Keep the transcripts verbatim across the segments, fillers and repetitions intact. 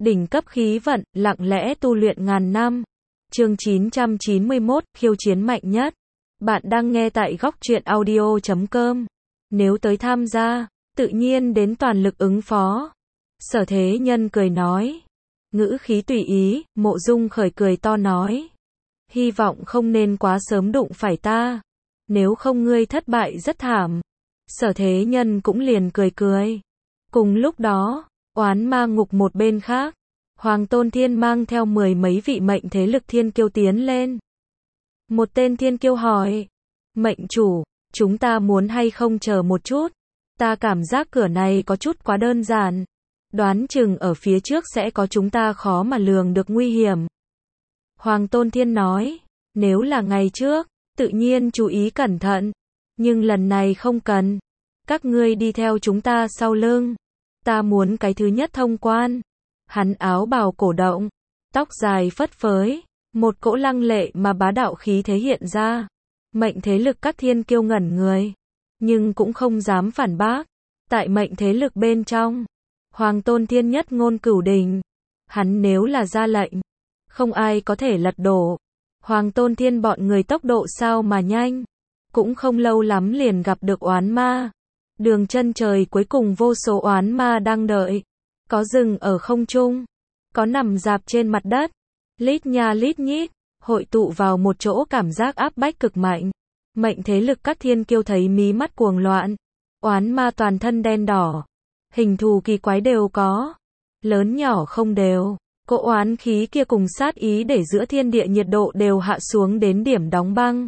đỉnh cấp khí vận, lặng lẽ tu luyện ngàn năm. Chương chín trăm chín mươi mốt, khiêu chiến mạnh nhất. Bạn đang nghe tại góc truyện audio chấm com. Nếu tới tham gia, tự nhiên đến toàn lực ứng phó. Sở Thế Nhân cười nói. Ngữ khí tùy ý, Mộ Dung Khởi cười to nói. Hy vọng không nên quá sớm đụng phải ta. Nếu không ngươi thất bại rất thảm. Sở Thế Nhân cũng liền cười cười. Cùng lúc đó, Oán Ma Ngục một bên khác, Hoàng Tôn Thiên mang theo mười mấy vị mệnh thế lực thiên kiêu tiến lên. Một tên thiên kiêu hỏi, mệnh chủ, chúng ta muốn hay không chờ một chút, ta cảm giác cửa này có chút quá đơn giản, đoán chừng ở phía trước sẽ có chúng ta khó mà lường được nguy hiểm. Hoàng Tôn Thiên nói, nếu là ngày trước, tự nhiên chú ý cẩn thận, nhưng lần này không cần, các ngươi đi theo chúng ta sau lưng, ta muốn cái thứ nhất thông quan. Hắn áo bào cổ động, tóc dài phất phới, một cỗ lăng lệ mà bá đạo khí thế hiện ra. Mệnh thế lực các thiên kiêu ngẩn người, nhưng cũng không dám phản bác. Tại mệnh thế lực bên trong, Hoàng Tôn Thiên nhất ngôn cửu đình, hắn nếu là ra lệnh, không ai có thể lật đổ. Hoàng Tôn Thiên bọn người tốc độ sao mà nhanh, cũng không lâu lắm liền gặp được oán ma. Đường chân trời cuối cùng vô số oán ma đang đợi. Có dừng ở không trung, có nằm dạp trên mặt đất, lít nha lít nhít, hội tụ vào một chỗ cảm giác áp bách cực mạnh. Mệnh thế lực các thiên kiêu thấy mí mắt cuồng loạn, oán ma toàn thân đen đỏ, hình thù kỳ quái đều có, lớn nhỏ không đều, cỗ oán khí kia cùng sát ý để giữa thiên địa nhiệt độ đều hạ xuống đến điểm đóng băng,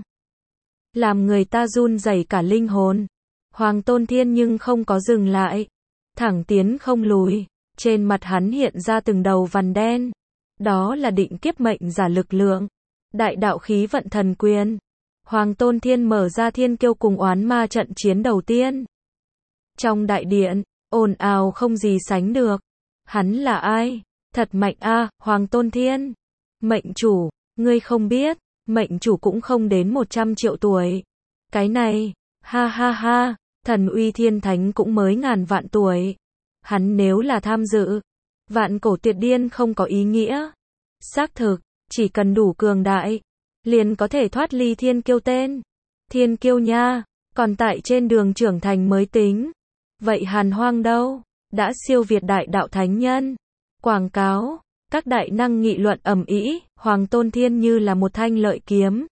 làm người ta run rẩy cả linh hồn. Hoàng Tôn Thiên nhưng không có dừng lại, thẳng tiến không lùi. Trên mặt hắn hiện ra từng đầu vằn đen. Đó là định kiếp mệnh giả lực lượng. Đại đạo khí vận thần quyền. Hoàng Tôn Thiên mở ra thiên kiêu cùng oán ma trận chiến đầu tiên. Trong đại điện, ồn ào không gì sánh được. Hắn là ai? Thật mạnh a, à, Hoàng Tôn Thiên. Mệnh chủ, ngươi không biết, mệnh chủ cũng không đến một trăm triệu tuổi. Cái này, ha ha ha, thần uy thiên thánh cũng mới ngàn vạn tuổi. Hắn nếu là tham dự, vạn cổ tuyệt điên không có ý nghĩa. Xác thực, chỉ cần đủ cường đại, liền có thể thoát ly thiên kiêu tên. Thiên kiêu nha, còn tại trên đường trưởng thành mới tính. Vậy Hàn Hoang đâu? Đã siêu việt đại đạo thánh nhân. Quảng cáo, các đại năng nghị luận ầm ĩ, Hoàng Tôn Thiên như là một thanh lợi kiếm.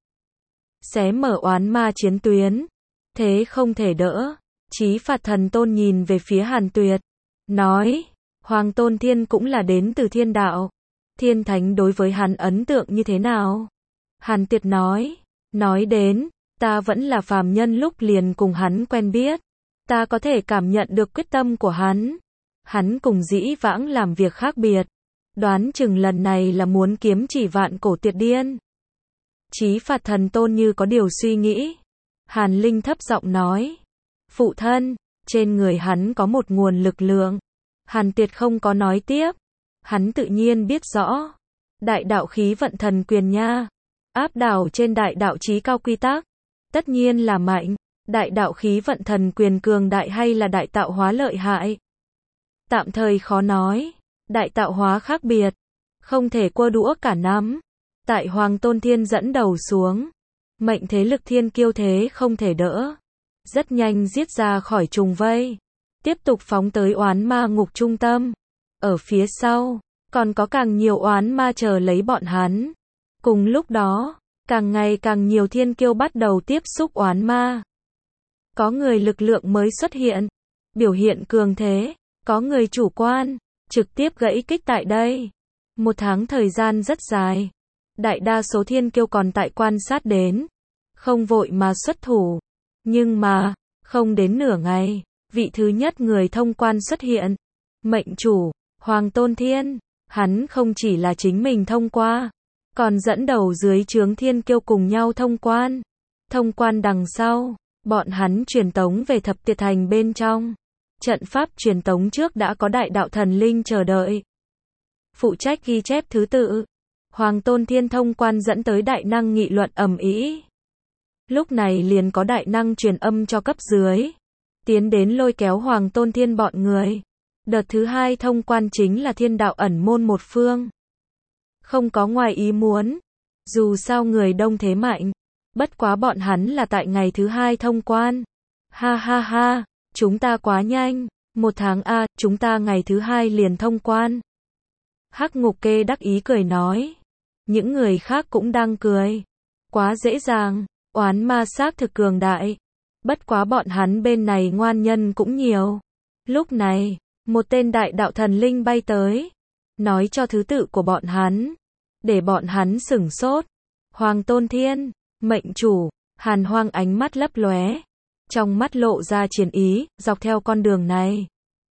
Xé mở oán ma chiến tuyến. Thế không thể đỡ. Chí Phạt Thần Tôn nhìn về phía Hàn Tuyệt. Nói, Hoàng Tôn Thiên cũng là đến từ thiên đạo. Thiên thánh đối với hắn ấn tượng như thế nào? Hàn Tuyệt nói, nói đến, ta vẫn là phàm nhân lúc liền cùng hắn quen biết. Ta có thể cảm nhận được quyết tâm của hắn. Hắn cùng dĩ vãng làm việc khác biệt. Đoán chừng lần này là muốn kiếm chỉ vạn cổ tuyệt điên. Chí Phạt Thần Tôn như có điều suy nghĩ. Hàn Linh thấp giọng nói, phụ thân, trên người hắn có một nguồn lực lượng. Hàn Tuyệt không có nói tiếp. Hắn tự nhiên biết rõ. Đại đạo khí vận thần quyền nha. Áp đảo trên đại đạo chí cao quy tắc. Tất nhiên là mạnh. Đại đạo khí vận thần quyền cường đại hay là đại tạo hóa lợi hại? Tạm thời khó nói. Đại tạo hóa khác biệt. Không thể cua đũa cả nắm. Tại Hoàng Tôn Thiên dẫn đầu xuống. Mệnh thế lực thiên kiêu thế không thể đỡ. Rất nhanh giết ra khỏi trùng vây. Tiếp tục phóng tới oán ma ngục trung tâm. Ở phía sau, còn có càng nhiều oán ma chờ lấy bọn hắn. Cùng lúc đó, càng ngày càng nhiều thiên kiêu bắt đầu tiếp xúc oán ma. Có người lực lượng mới xuất hiện, biểu hiện cường thế, có người chủ quan, trực tiếp gãy kích tại đây. Một tháng thời gian rất dài. Đại đa số thiên kiêu còn tại quan sát đến, không vội mà xuất thủ. Nhưng mà, không đến nửa ngày, vị thứ nhất người thông quan xuất hiện. Mệnh chủ, Hoàng Tôn Thiên, hắn không chỉ là chính mình thông qua, còn dẫn đầu dưới trướng thiên kiêu cùng nhau thông quan. Thông quan đằng sau, bọn hắn truyền tống về thập tiệt thành bên trong. Trận pháp truyền tống trước đã có đại đạo thần linh chờ đợi. Phụ trách ghi chép thứ tự. Hoàng Tôn Thiên thông quan dẫn tới đại năng nghị luận ầm ĩ. Lúc này liền có đại năng truyền âm cho cấp dưới. Tiến đến lôi kéo Hoàng Tôn Thiên bọn người. Đợt thứ hai thông quan chính là thiên đạo ẩn môn một phương. Không có ngoài ý muốn. Dù sao người đông thế mạnh. Bất quá bọn hắn là tại ngày thứ hai thông quan. Ha ha ha, chúng ta quá nhanh. Một tháng a, à, chúng ta ngày thứ hai liền thông quan. Hắc Ngục Kê đắc ý cười nói. Những người khác cũng đang cười. Quá dễ dàng, oán ma xác thực cường đại. Bất quá bọn hắn bên này ngoan nhân cũng nhiều. Lúc này, một tên đại đạo thần linh bay tới. Nói cho thứ tự của bọn hắn. Để bọn hắn sửng sốt. Hoàng Tôn Thiên, mệnh chủ, Hàn Hoang ánh mắt lấp lóe. Trong mắt lộ ra chiến ý, dọc theo con đường này.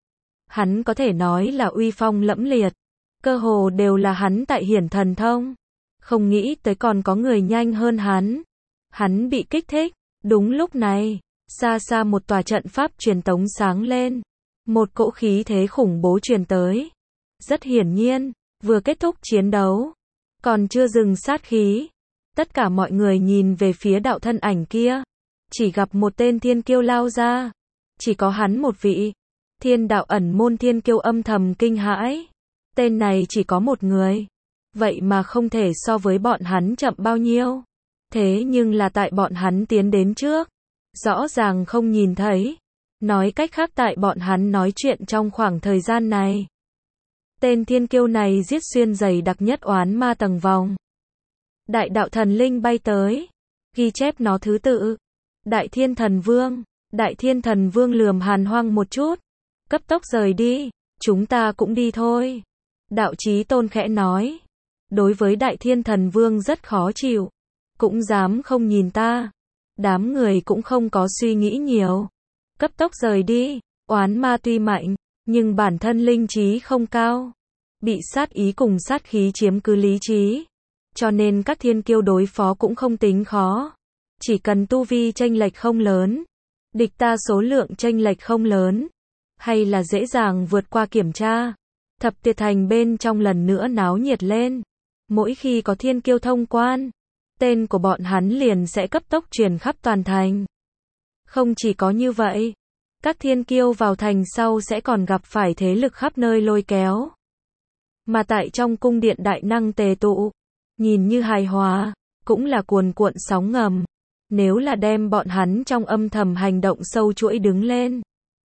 Hắn có thể nói là uy phong lẫm liệt. Cơ hồ đều là hắn tại hiển thần thông. Không nghĩ tới còn có người nhanh hơn hắn. Hắn bị kích thích. Đúng lúc này, xa xa một tòa trận pháp truyền tống sáng lên. Một cỗ khí thế khủng bố truyền tới. Rất hiển nhiên, vừa kết thúc chiến đấu. Còn chưa dừng sát khí. Tất cả mọi người nhìn về phía đạo thân ảnh kia. Chỉ gặp một tên thiên kiêu lao ra. Chỉ có hắn một vị. Thiên đạo ẩn môn thiên kiêu âm thầm kinh hãi. Tên này chỉ có một người. Vậy mà không thể so với bọn hắn chậm bao nhiêu. Thế nhưng là tại bọn hắn tiến đến trước. Rõ ràng không nhìn thấy. Nói cách khác tại bọn hắn nói chuyện trong khoảng thời gian này. Tên thiên kiêu này giết xuyên dày đặc nhất oán ma tầng vòng. Đại đạo thần linh bay tới. Ghi chép nó thứ tự. Đại thiên thần vương. Đại thiên thần vương lườm Hàn Hoang một chút. Cấp tốc rời đi. Chúng ta cũng đi thôi. Đạo Chí Tôn khẽ nói. Đối với đại thiên thần vương rất khó chịu. Cũng dám không nhìn ta. Đám người cũng không có suy nghĩ nhiều. Cấp tốc rời đi. Oán ma tuy mạnh, nhưng bản thân linh trí không cao. Bị sát ý cùng sát khí chiếm cứ lý trí. Cho nên các thiên kiêu đối phó cũng không tính khó. Chỉ cần tu vi chênh lệch không lớn. Địch ta số lượng chênh lệch không lớn. Hay là dễ dàng vượt qua kiểm tra. Thập Tuyệt Thành bên trong lần nữa náo nhiệt lên. Mỗi khi có thiên kiêu thông quan, tên của bọn hắn liền sẽ cấp tốc truyền khắp toàn thành. Không chỉ có như vậy, các thiên kiêu vào thành sau sẽ còn gặp phải thế lực khắp nơi lôi kéo. Mà tại trong cung điện đại năng tề tụ, nhìn như hài hòa, cũng là cuồn cuộn sóng ngầm. Nếu là đem bọn hắn trong âm thầm hành động sâu chuỗi đứng lên.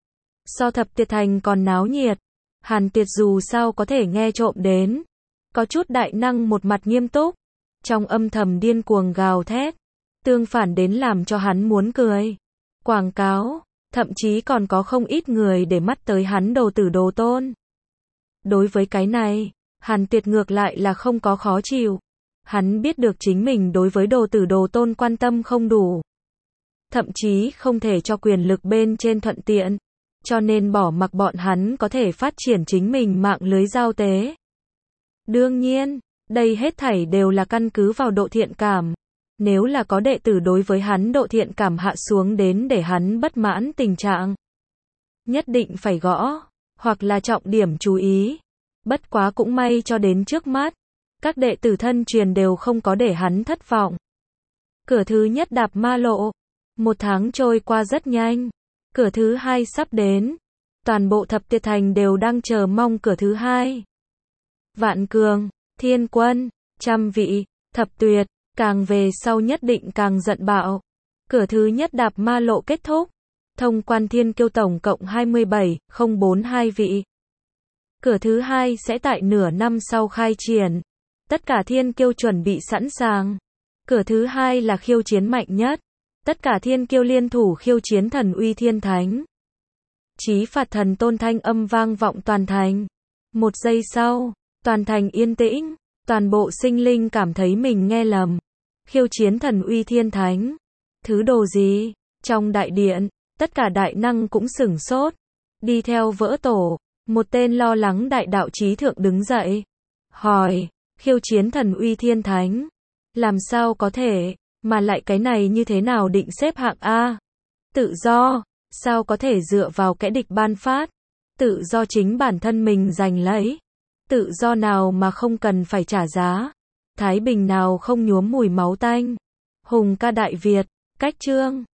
So Thập Tuyệt Thành còn náo nhiệt, Hàn Tuyệt dù sao có thể nghe trộm đến. Có chút đại năng một mặt nghiêm túc, trong âm thầm điên cuồng gào thét, tương phản đến làm cho hắn muốn cười. Quảng cáo, thậm chí còn có không ít người để mắt tới hắn đồ tử đồ tôn. Đối với cái này, Hàn Tuyệt ngược lại là không có khó chịu. Hắn biết được chính mình đối với đồ tử đồ tôn quan tâm không đủ. Thậm chí không thể cho quyền lực bên trên thuận tiện. Cho nên bỏ mặc bọn hắn có thể phát triển chính mình mạng lưới giao tế. Đương nhiên, đây hết thảy đều là căn cứ vào độ thiện cảm. Nếu là có đệ tử đối với hắn độ thiện cảm hạ xuống đến để hắn bất mãn tình trạng, nhất định phải gõ, hoặc là trọng điểm chú ý. Bất quá cũng may cho đến trước mắt, các đệ tử thân truyền đều không có để hắn thất vọng. Cửa thứ nhất đạp ma lộ. Một tháng trôi qua rất nhanh. Cửa thứ hai sắp đến. Toàn bộ Thập Tuyệt Thành đều đang chờ mong cửa thứ hai. Vạn Cường, Thiên Quân, trăm vị, Thập Tuyệt, càng về sau nhất định càng giận bạo. Cửa thứ nhất đạp ma lộ kết thúc. Thông quan thiên kiêu tổng cộng hai mươi bảy, không bốn hai vị. Cửa thứ hai sẽ tại nửa năm sau khai triển. Tất cả thiên kiêu chuẩn bị sẵn sàng. Cửa thứ hai là khiêu chiến mạnh nhất. Tất cả thiên kiêu liên thủ khiêu chiến thần uy thiên thánh. Chí phạt thần tôn thanh âm vang vọng toàn thành. Một giây sau, toàn thành yên tĩnh. Toàn bộ sinh linh cảm thấy mình nghe lầm. Khiêu chiến thần uy thiên thánh. Thứ đồ gì? Trong đại điện, tất cả đại năng cũng sửng sốt. Đi theo vỡ tổ, một tên lo lắng đại đạo trí thượng đứng dậy. Hỏi, khiêu chiến thần uy thiên thánh. Làm sao có thể, mà lại cái này như thế nào định xếp hạng A? Tự do, sao có thể dựa vào kẻ địch ban phát? Tự do chính bản thân mình giành lấy. Tự do nào mà không cần phải trả giá? Thái bình nào không nhuốm mùi máu tanh? Hùng ca Đại Việt, cách chương.